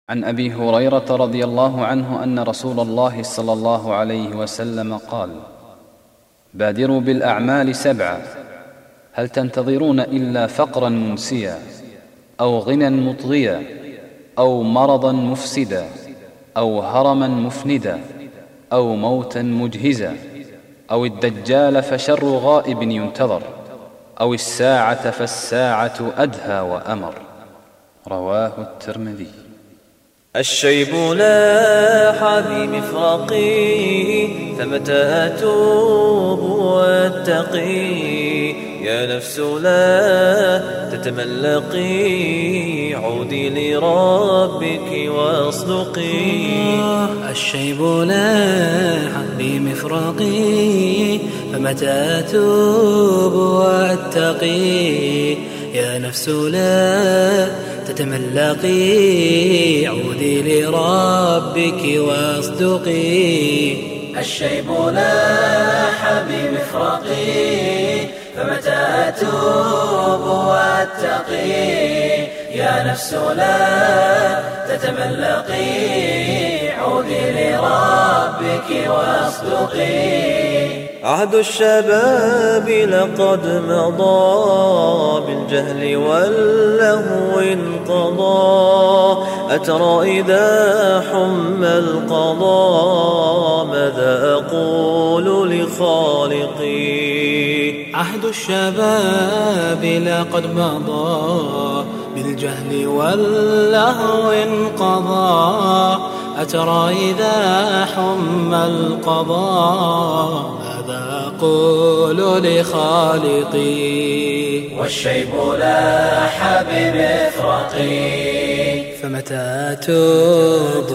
عن أبي هريرة رضي الله عنه أن رسول الله صلى الله عليه وسلم قال: بادروا بالأعمال 7، هل تنتظرون إلا فقرا منسيا، أو غنى مطغيا، أو مرضا مفسدا، أو هرما مفندا، أو موتا مجهزا، أو الدجال فشر غائب ينتظر، أو الساعة فالساعة أدهى وأمر. رواه الترمذي. الشيب لاح بمفرقي، فمتى أتوب واتقي. يا نفس لا تتملقي، عودي لربك واصدقي. الشيب لاح بمفرقي، فمتى أتوب واتقي. يا نفس لا تتملقي، عودي لربك واصدقي. الشيب لاح بمفرقي، فمتى أتوب واتقي. يا نفس لا تتملقي، عودي لربك واصدقي. عهد الشباب لقد مضى، بالجهل واللهو انقضى. أترى إذا حم القضاء، ماذا أقول لخالقي. عهد الشباب لقد مضى، بالجهل واللهو انقضى. أترى إذا حم القضاء، ماذا أقول لخالقي. والشيب لاح بمفرقي، فمتى أتوب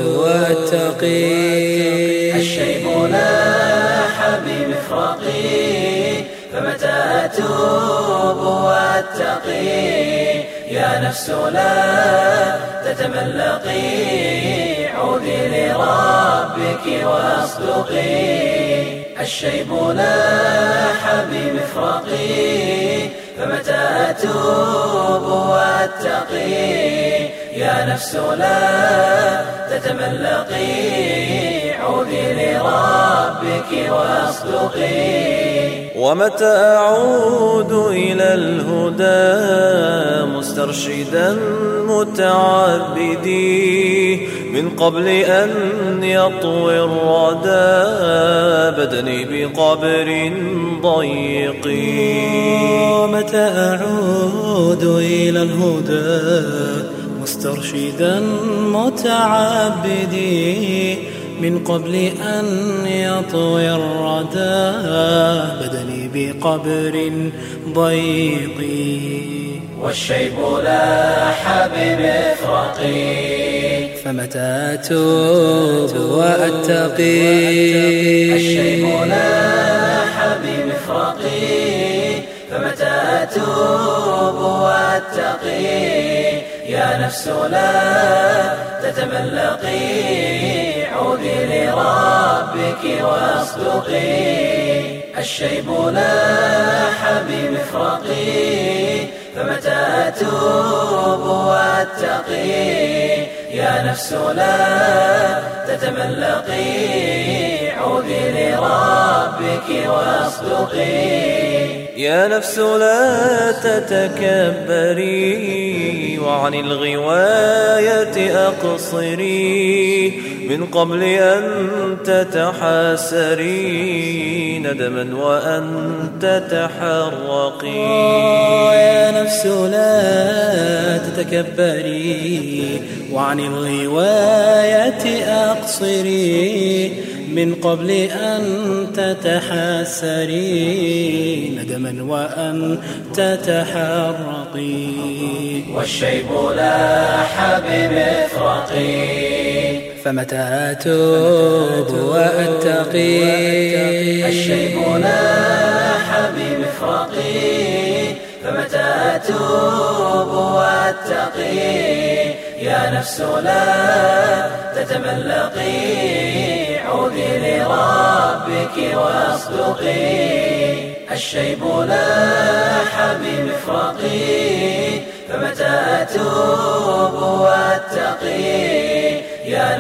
واتقي. الشيب لاح بمفرقي، فمتى أتوب واتقي. يا نفس لا تتملقي، عودي لربك واصدقي. الشيب لاح بمفرقي، فمتى أتوب واتقي. يا نفس لا تتملقي، عودي لربك واصدقي. ومتى أعود إلى الهدى، مسترشدا متعبدي. من قبل أن يطوي الردى، بدني بقبر ضيق. ومتى أعود إلى الهدى، مسترشدا متعبدي. من قبل أن يطوي الردى، بدني بقبر ضيق. والشيب لاح بمفرقي، فمتى أتوب وأتقي. الشيب لاح بمفرقي، فمتى أتوب واتقي. يا نفس لا تتملقي، عودي لربك واصدقي. الشيب لاح بمفرقي، فمتى أتوب واتقي. يا نفس لا تتملقي، عودي لربك واصدقي. يا نفس لا تتكبري، وعن الغواية أقصري. من قبل أن تتحاسري، ندما وأن تتحرقي. يا نفس لا تتكبري، وعن الغواية أقصري. من قبل أن تتحاسري، ندما وأن تتحرقي. والشيب لاح بمفرقي، فمتى أتوب وأتقي. الشيب لاح بمفرقي، فمتى أتوب واتقي. يا نفس لا تتملقي، عودي لربك واصدقي. الشيب لاح بمفرقي، فمتى أتوب واتقي.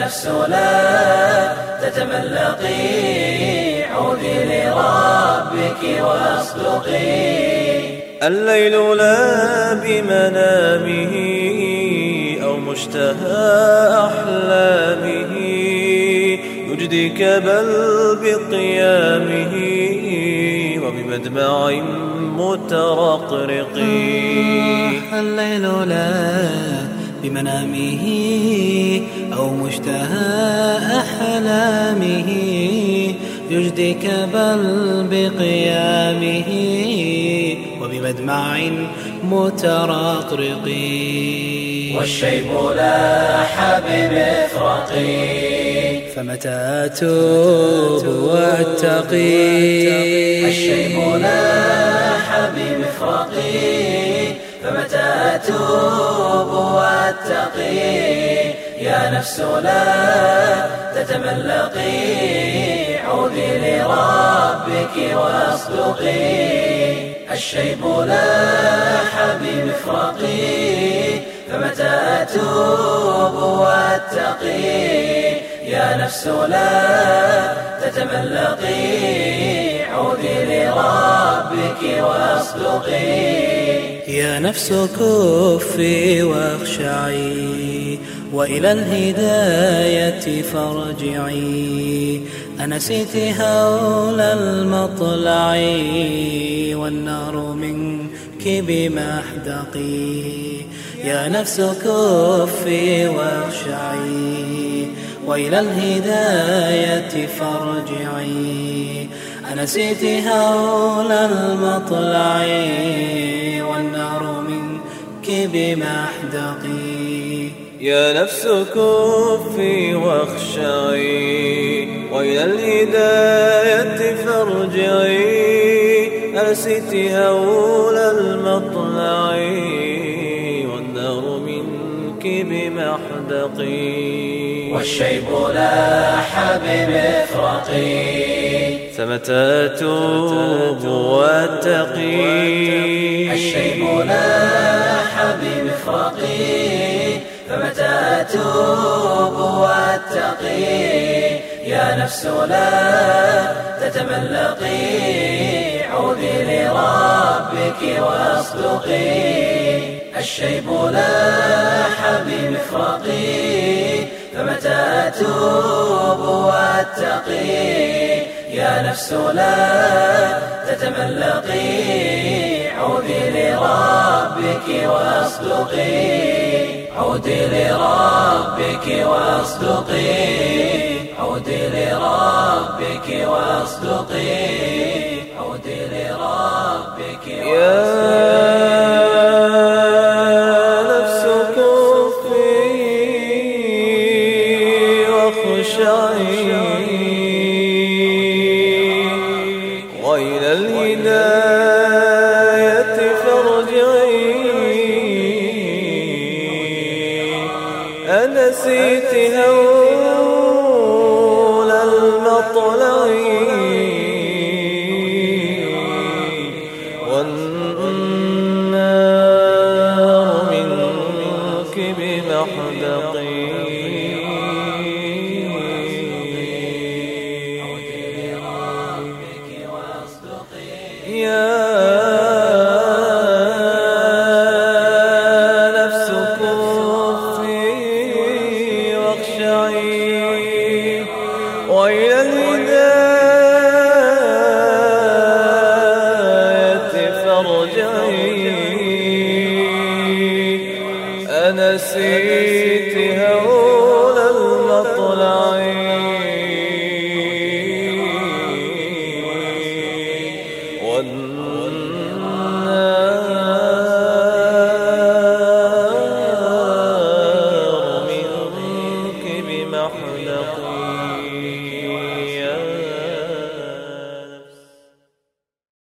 نفس لا تتملقي، عودي لربك واصدقي. الليل لا بمنامه أو مشتهى أحلامه يجديك بل بقيامه وبمدمع مترقرق. الليل لا بمنامه أو مشتهى أحلامه يجديك بل بقيامه وبمدمع مترقرق. والشيب لاح بمفرقي، فمتى أتوب وأتقي. الشيب لاح بمفرقي، فمتى أتوب وأتقي. يا نفس لا تتملقي، عودي لربك واصدقي. الشيب لاح بمفرقي، فمتى أتوب وأتقي. يا نفس لا تتملقي، عودي لربك واصدقي. يا نفس كفي واخشعي وإلى الهداية فارجعي. أنسيت هول المطلع والنار منك بمحدقي. يا نفس كفي واخشعي وإلى الهداية فارجعي. أنسيت هول المطلع والنار منك بمحدقي. يا نفس كفي واخشعي وإلى الهداية فارجعي. أنسيت هول المطلع والنار منك بمحدقي. والشيب لاح بمفرقي، فمتى أتوب وأتقي. الشيب لاح بمفرقي، فمتى أتوب وأتقي. يا نفس لا تتملقي، عودي لربك واصدقي. الشيب لاح بمفرقي، فمتى أتوب وأتقي. يا نفس لا تتملقي، عودي لربك واصدقي. عودي لربك واصدقي. عودي لربك واصدقي. عودي لربك واصدقي. وإلى الهداية فارجعي. أنسيت هول المطلع والنار منك بمحدقي. يا نفس كفي واخشعي وإلى الهداية فارجعي. أنسيت